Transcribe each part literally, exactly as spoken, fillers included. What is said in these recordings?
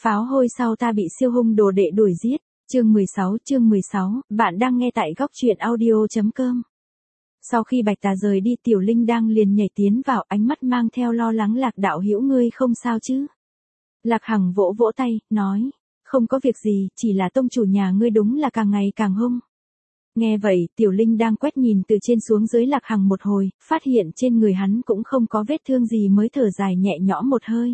Pháo hôi sau ta bị siêu hung đồ đệ đuổi giết. Chương mười sáu, chương mười sáu, bạn đang nghe tại góc truyện audio chấm com. Sau khi Bạch Tà rời đi, Tiểu Linh đang liền nhảy tiến vào, ánh mắt mang theo lo lắng. Lạc đạo hữu ngươi không sao chứ? Lạc Hằng vỗ vỗ tay, nói, không có việc gì, chỉ là tông chủ nhà ngươi đúng là càng ngày càng hung. Nghe vậy, Tiểu Linh đang quét nhìn từ trên xuống dưới Lạc Hằng một hồi, phát hiện trên người hắn cũng không có vết thương gì mới thở dài nhẹ nhõm một hơi.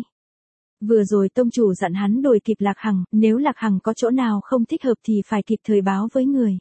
Vừa rồi tông chủ dặn hắn đuổi kịp Lạc Hằng, nếu Lạc Hằng có chỗ nào không thích hợp thì phải kịp thời báo với người.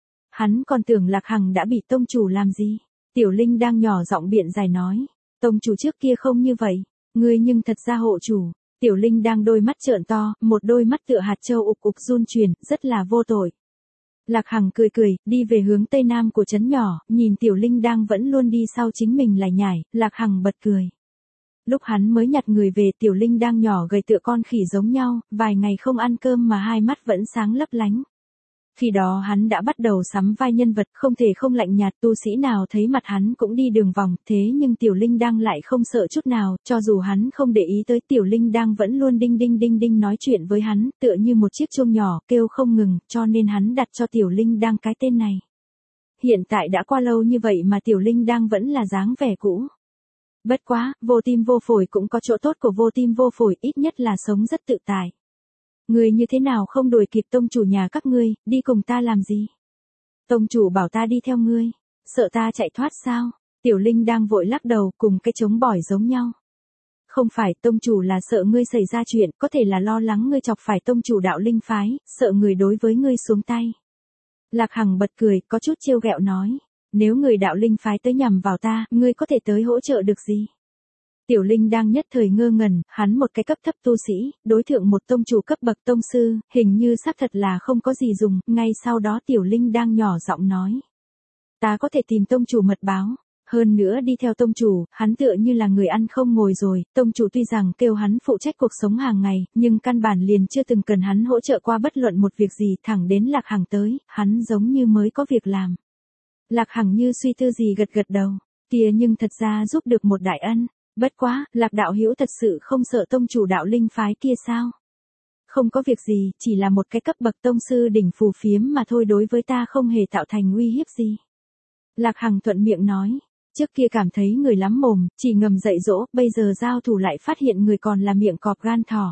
Hắn còn tưởng Lạc Hằng đã bị tông chủ làm gì. Tiểu Linh đang nhỏ giọng biện giải nói, tông chủ trước kia không như vậy, ngươi nhưng thật ra hộ chủ. Tiểu Linh đang đôi mắt trợn to, một đôi mắt tựa hạt châu ục ục run chuyển, rất là vô tội. Lạc Hằng cười cười, đi về hướng tây nam của trấn nhỏ, nhìn Tiểu Linh đang vẫn luôn đi sau chính mình lải nhải, Lạc Hằng bật cười. Lúc hắn mới nhặt người về, Tiểu Linh đang nhỏ gầy tựa con khỉ giống nhau, vài ngày không ăn cơm mà hai mắt vẫn sáng lấp lánh. Khi đó hắn đã bắt đầu sắm vai nhân vật, không thể không lạnh nhạt, tu sĩ nào thấy mặt hắn cũng đi đường vòng, thế nhưng Tiểu Linh đang lại không sợ chút nào, cho dù hắn không để ý tới, Tiểu Linh đang vẫn luôn đinh đinh đinh đinh nói chuyện với hắn, tựa như một chiếc chuông nhỏ, kêu không ngừng, cho nên hắn đặt cho Tiểu Linh đang cái tên này. Hiện tại đã qua lâu như vậy mà Tiểu Linh đang vẫn là dáng vẻ cũ. Bất quá, vô tim vô phổi cũng có chỗ tốt của vô tim vô phổi, ít nhất là sống rất tự tại. Ngươi như thế nào không đuổi kịp tông chủ nhà các ngươi, đi cùng ta làm gì? Tông chủ bảo ta đi theo ngươi, sợ ta chạy thoát sao? Tiểu Linh đang vội lắc đầu, cùng cái trống bỏi giống nhau. Không phải, tông chủ là sợ ngươi xảy ra chuyện, có thể là lo lắng ngươi chọc phải tông chủ đạo linh phái, sợ người đối với ngươi xuống tay. Lạc Hằng bật cười, có chút trêu ghẹo nói, nếu người đạo linh phái tới nhằm vào ta, ngươi có thể tới hỗ trợ được gì? Tiểu Linh đang nhất thời ngơ ngẩn, hắn một cái cấp thấp tu sĩ, đối thượng một tông chủ cấp bậc tông sư, hình như xác thật là không có gì dùng, ngay sau đó Tiểu Linh đang nhỏ giọng nói. Ta có thể tìm tông chủ mật báo, hơn nữa đi theo tông chủ, hắn tựa như là người ăn không ngồi rồi, tông chủ tuy rằng kêu hắn phụ trách cuộc sống hàng ngày, nhưng căn bản liền chưa từng cần hắn hỗ trợ qua bất luận một việc gì, thẳng đến Lạc Hằng tới, hắn giống như mới có việc làm. Lạc Hằng như suy tư gì gật gật đầu, kia nhưng thật ra giúp được một đại ân. Bất quá, Lạc đạo hữu thật sự không sợ tông chủ đạo linh phái kia sao? Không có việc gì, chỉ là một cái cấp bậc tông sư đỉnh phù phiếm mà thôi, đối với ta không hề tạo thành uy hiếp gì. Lạc Hằng thuận miệng nói, trước kia cảm thấy người lắm mồm, chỉ ngầm dạy dỗ, bây giờ giao thủ lại phát hiện người còn là miệng cọp gan thỏ.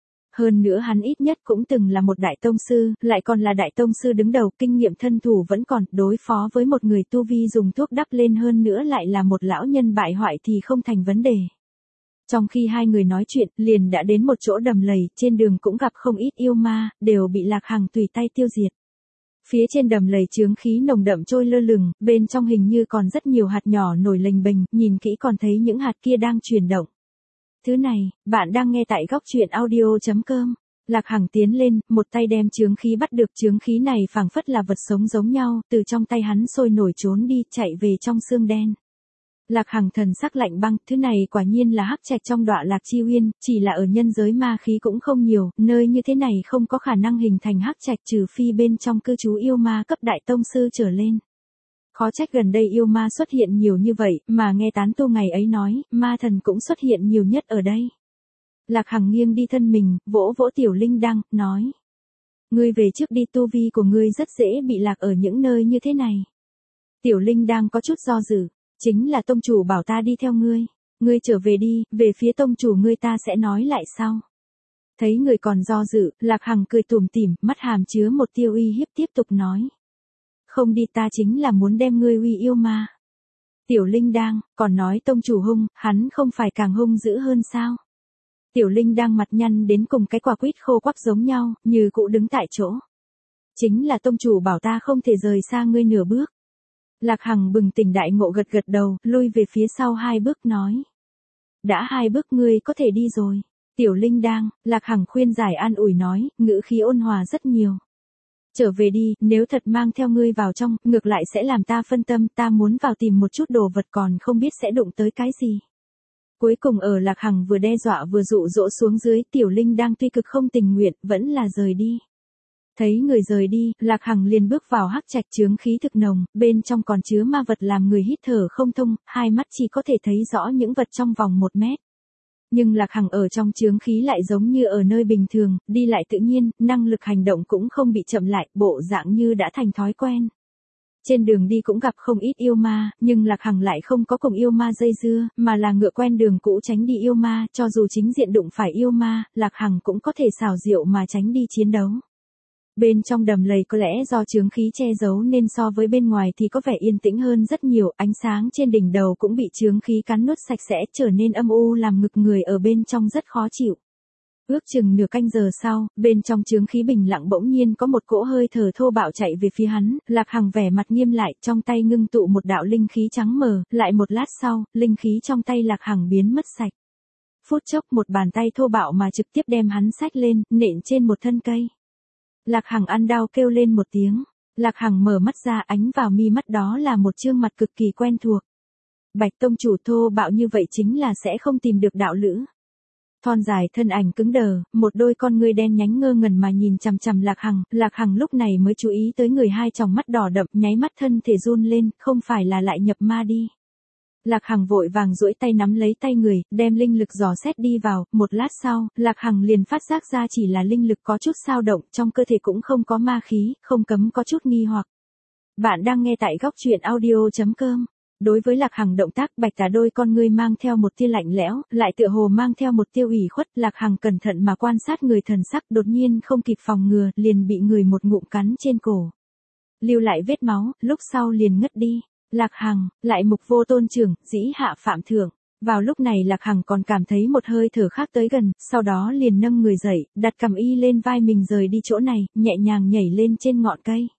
Hơn nữa hắn ít nhất cũng từng là một đại tông sư, lại còn là đại tông sư đứng đầu, kinh nghiệm thân thủ vẫn còn, đối phó với một người tu vi dùng thuốc đắp lên hơn nữa lại là một lão nhân bại hoại thì không thành vấn đề. Trong khi hai người nói chuyện, liền đã đến một chỗ đầm lầy, trên đường cũng gặp không ít yêu ma, đều bị Lạc Hằng tùy tay tiêu diệt. Phía trên đầm lầy chướng khí nồng đậm trôi lơ lửng, bên trong hình như còn rất nhiều hạt nhỏ nổi lềnh bềnh, nhìn kỹ còn thấy những hạt kia đang chuyển động. Thứ này, bạn đang nghe tại góc truyện audio chấm com. Lạc Hằng tiến lên, một tay đem chướng khí bắt được, chướng khí này phảng phất là vật sống giống nhau, từ trong tay hắn sôi nổi trốn đi, chạy về trong xương đen. Lạc Hằng thần sắc lạnh băng, thứ này quả nhiên là hắc trạch trong Đọa Lạc Chi Uyên, chỉ là ở nhân giới ma khí cũng không nhiều, nơi như thế này không có khả năng hình thành hắc trạch trừ phi bên trong cư trú yêu ma cấp đại tông sư trở lên. Khó trách gần đây yêu ma xuất hiện nhiều như vậy, mà nghe tán tu ngày ấy nói, ma thần cũng xuất hiện nhiều nhất ở đây. Lạc Hằng nghiêng đi thân mình, vỗ vỗ Tiểu Linh đang, nói. Ngươi về trước đi, tu vi của ngươi rất dễ bị lạc ở những nơi như thế này. Tiểu Linh đang có chút do dự, chính là tông chủ bảo ta đi theo ngươi. Ngươi trở về đi, về phía tông chủ ngươi ta sẽ nói lại sau. Thấy người còn do dự, Lạc Hằng cười tủm tỉm, mắt hàm chứa một tia uy hiếp tiếp tục nói. Không đi, ta chính là muốn đem ngươi uy yêu ma. Tiểu Linh đang, còn nói tông chủ hung, hắn không phải càng hung dữ hơn sao? Tiểu Linh đang mặt nhăn đến cùng cái quả quýt khô quắc giống nhau, như cụ đứng tại chỗ. Chính là tông chủ bảo ta không thể rời xa ngươi nửa bước. Lạc Hằng bừng tỉnh đại ngộ gật gật đầu, lui về phía sau hai bước nói. Đã hai bước ngươi có thể đi rồi. Tiểu Linh đang, Lạc Hằng khuyên giải an ủi nói, ngữ khí ôn hòa rất nhiều. Trở về đi, nếu thật mang theo ngươi vào trong, ngược lại sẽ làm ta phân tâm, ta muốn vào tìm một chút đồ vật còn không biết sẽ đụng tới cái gì. Cuối cùng ở Lạc Hằng vừa đe dọa vừa dụ dỗ xuống dưới, Tiểu Linh đang tuy cực không tình nguyện, vẫn là rời đi. Thấy người rời đi, Lạc Hằng liền bước vào hắc trạch chướng khí thực nồng, bên trong còn chứa ma vật làm người hít thở không thông, hai mắt chỉ có thể thấy rõ những vật trong vòng một mét. Nhưng Lạc Hằng ở trong chướng khí lại giống như ở nơi bình thường, đi lại tự nhiên, năng lực hành động cũng không bị chậm lại, bộ dạng như đã thành thói quen. Trên đường đi cũng gặp không ít yêu ma, nhưng Lạc Hằng lại không có cùng yêu ma dây dưa, mà là ngựa quen đường cũ tránh đi yêu ma, cho dù chính diện đụng phải yêu ma, Lạc Hằng cũng có thể xảo diệu mà tránh đi chiến đấu. Bên trong đầm lầy có lẽ do chướng khí che giấu nên so với bên ngoài thì có vẻ yên tĩnh hơn rất nhiều, ánh sáng trên đỉnh đầu cũng bị chướng khí cắn nuốt sạch sẽ, trở nên âm u làm ngực người ở bên trong rất khó chịu. Ước chừng nửa canh giờ sau, bên trong chướng khí bình lặng bỗng nhiên có một cỗ hơi thở thô bạo chạy về phía hắn, Lạc Hằng vẻ mặt nghiêm lại, trong tay ngưng tụ một đạo linh khí trắng mờ, lại một lát sau, linh khí trong tay Lạc Hằng biến mất sạch. Phút chốc một bàn tay thô bạo mà trực tiếp đem hắn xách lên, nện trên một thân cây. Lạc Hằng ăn đau kêu lên một tiếng. Lạc Hằng mở mắt ra, ánh vào mi mắt đó là một trương mặt cực kỳ quen thuộc. Bạch tông chủ thô bạo như vậy chính là sẽ không tìm được đạo lữ. Thon dài thân ảnh cứng đờ, một đôi con ngươi đen nhánh ngơ ngẩn mà nhìn chằm chằm Lạc Hằng, Lạc Hằng lúc này mới chú ý tới người hai tròng mắt đỏ đậm, nháy mắt thân thể run lên, không phải là lại nhập ma đi. Lạc Hằng vội vàng duỗi tay nắm lấy tay người, đem linh lực dò xét đi vào, một lát sau, Lạc Hằng liền phát giác ra chỉ là linh lực có chút dao động, trong cơ thể cũng không có ma khí, không cấm có chút nghi hoặc. Bạn đang nghe tại góc truyện audio chấm com. Đối với Lạc Hằng động tác, Bạch Tà đôi con ngươi mang theo một tia lạnh lẽo, lại tựa hồ mang theo một tia ủy khuất, Lạc Hằng cẩn thận mà quan sát người thần sắc, đột nhiên không kịp phòng ngừa, liền bị người một ngụm cắn trên cổ. Lưu lại vết máu, lúc sau liền ngất đi. Lạc Hằng, lại mục vô tôn trưởng, dĩ hạ phạm thượng. Vào lúc này Lạc Hằng còn cảm thấy một hơi thở khác tới gần, sau đó liền nâng người dậy, đặt cằm y lên vai mình rời đi chỗ này, nhẹ nhàng nhảy lên trên ngọn cây.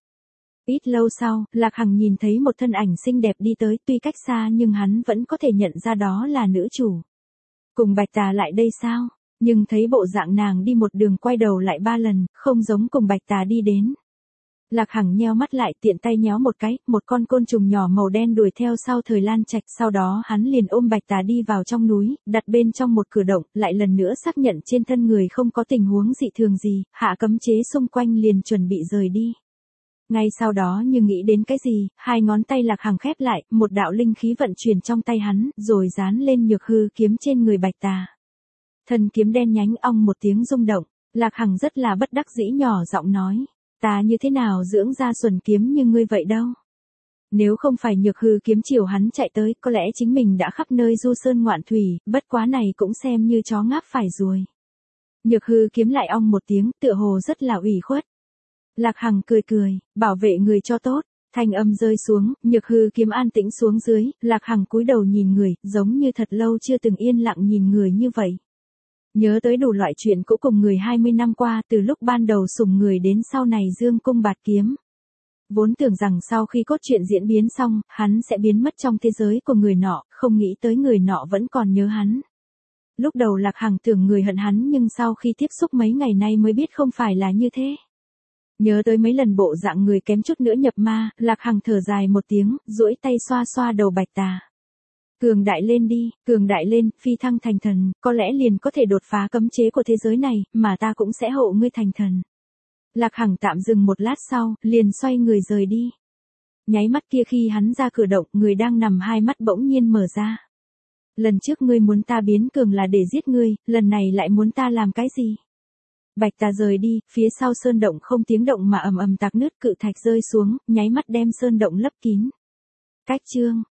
Ít lâu sau, Lạc Hằng nhìn thấy một thân ảnh xinh đẹp đi tới, tuy cách xa nhưng hắn vẫn có thể nhận ra đó là nữ chủ. Cùng Bạch Tà lại đây sao? Nhưng thấy bộ dạng nàng đi một đường quay đầu lại ba lần, không giống cùng Bạch Tà đi đến. Lạc Hằng nheo mắt lại, tiện tay nhéo một cái, một con côn trùng nhỏ màu đen đuổi theo sau Thời Lan Trạch, sau đó hắn liền ôm Bạch Tà đi vào trong núi, đặt bên trong một cửa động, lại lần nữa xác nhận trên thân người không có tình huống dị thường gì, hạ cấm chế xung quanh liền chuẩn bị rời đi. Ngay sau đó như nghĩ đến cái gì, hai ngón tay Lạc Hằng khép lại, một đạo linh khí vận chuyển trong tay hắn, rồi dán lên nhược hư kiếm trên người Bạch Tà. Thân kiếm đen nhánh ong một tiếng rung động, Lạc Hằng rất là bất đắc dĩ nhỏ giọng nói. Ta như thế nào dưỡng ra xuẩn kiếm như ngươi vậy đâu. Nếu không phải nhược hư kiếm chiều hắn chạy tới, có lẽ chính mình đã khắp nơi du sơn ngoạn thủy, bất quá này cũng xem như chó ngáp phải ruồi. Nhược hư kiếm lại ong một tiếng, tựa hồ rất là ủy khuất. Lạc Hằng cười cười, bảo vệ người cho tốt, thanh âm rơi xuống, nhược hư kiếm an tĩnh xuống dưới, Lạc Hằng cúi đầu nhìn người, giống như thật lâu chưa từng yên lặng nhìn người như vậy. Nhớ tới đủ loại chuyện cũ cùng người hai mươi năm qua, từ lúc ban đầu sủng người đến sau này dương cung bạt kiếm. Vốn tưởng rằng sau khi cốt truyện diễn biến xong, hắn sẽ biến mất trong thế giới của người nọ, không nghĩ tới người nọ vẫn còn nhớ hắn. Lúc đầu Lạc Hằng tưởng người hận hắn nhưng sau khi tiếp xúc mấy ngày nay mới biết không phải là như thế. Nhớ tới mấy lần bộ dạng người kém chút nữa nhập ma, Lạc Hằng thở dài một tiếng, duỗi tay xoa xoa đầu Bạch Tà. Cường đại lên đi, cường đại lên, phi thăng thành thần, có lẽ liền có thể đột phá cấm chế của thế giới này, mà ta cũng sẽ hộ ngươi thành thần. Lạc Hằng tạm dừng một lát sau, liền xoay người rời đi. Nháy mắt kia khi hắn ra cửa động, người đang nằm hai mắt bỗng nhiên mở ra. Lần trước ngươi muốn ta biến cường là để giết ngươi, lần này lại muốn ta làm cái gì? Bạch Tà rời đi, phía sau sơn động không tiếng động mà ầm ầm tạc nứt, cự thạch rơi xuống, nháy mắt đem sơn động lấp kín. Cách chương